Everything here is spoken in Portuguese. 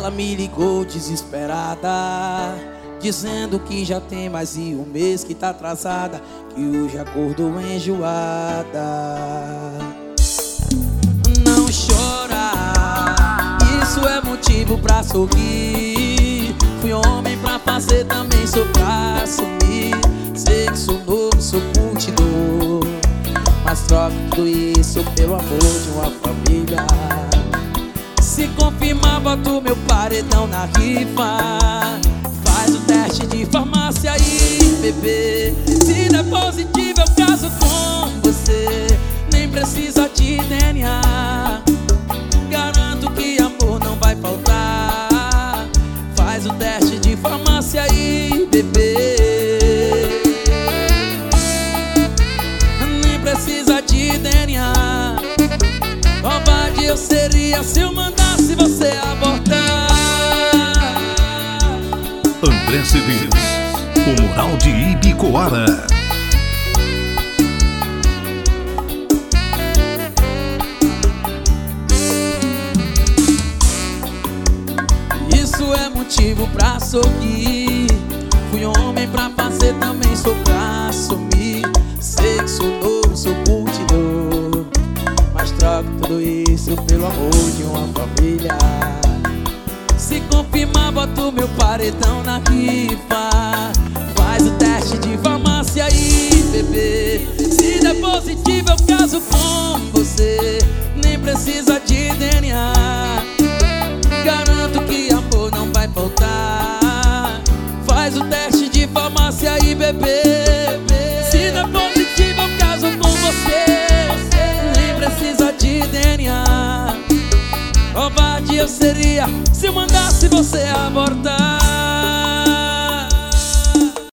Ela me ligou desesperada, dizendo que já tem mais de um mês que tá atrasada, que hoje acordou enjoada. Não chora, isso é motivo pra sorrir. Fui homem pra fazer, também sou pra assumir. Sei que sou novo, sou curtidor, mas troco tudo isso pelo amor de uma família. Se confirmar, boto meu paredão na rifa. Faz o teste de farmácia aí, bebê. Se der positivo, eu caso com você. Nem precisa de DNA, garanto que amor não vai faltar. Faz o teste de farmácia aí, bebê. Nem precisa de DNA. Covarde eu seria se eu mandasse você abortar. André Cedeiros, o Mural de Ibicoara. Isso é motivo pra sorrir. Fui homem pra fazer, também sou pra assumir. Sei que sou novo, sou curtidor, mas troco tudo isso pelo amor de uma família. Se confirmar, boto meu paredão na rifa. Faz o teste de farmácia aí, bebê. Se der positivo, eu caso com você. Nem precisa de DNA, garanto que amor não vai faltar. Faz o teste de farmácia aí, bebê. Se der positivo, eu caso com você. Nem precisa de DNA. Covarde eu seria se eu mandasse você abortar.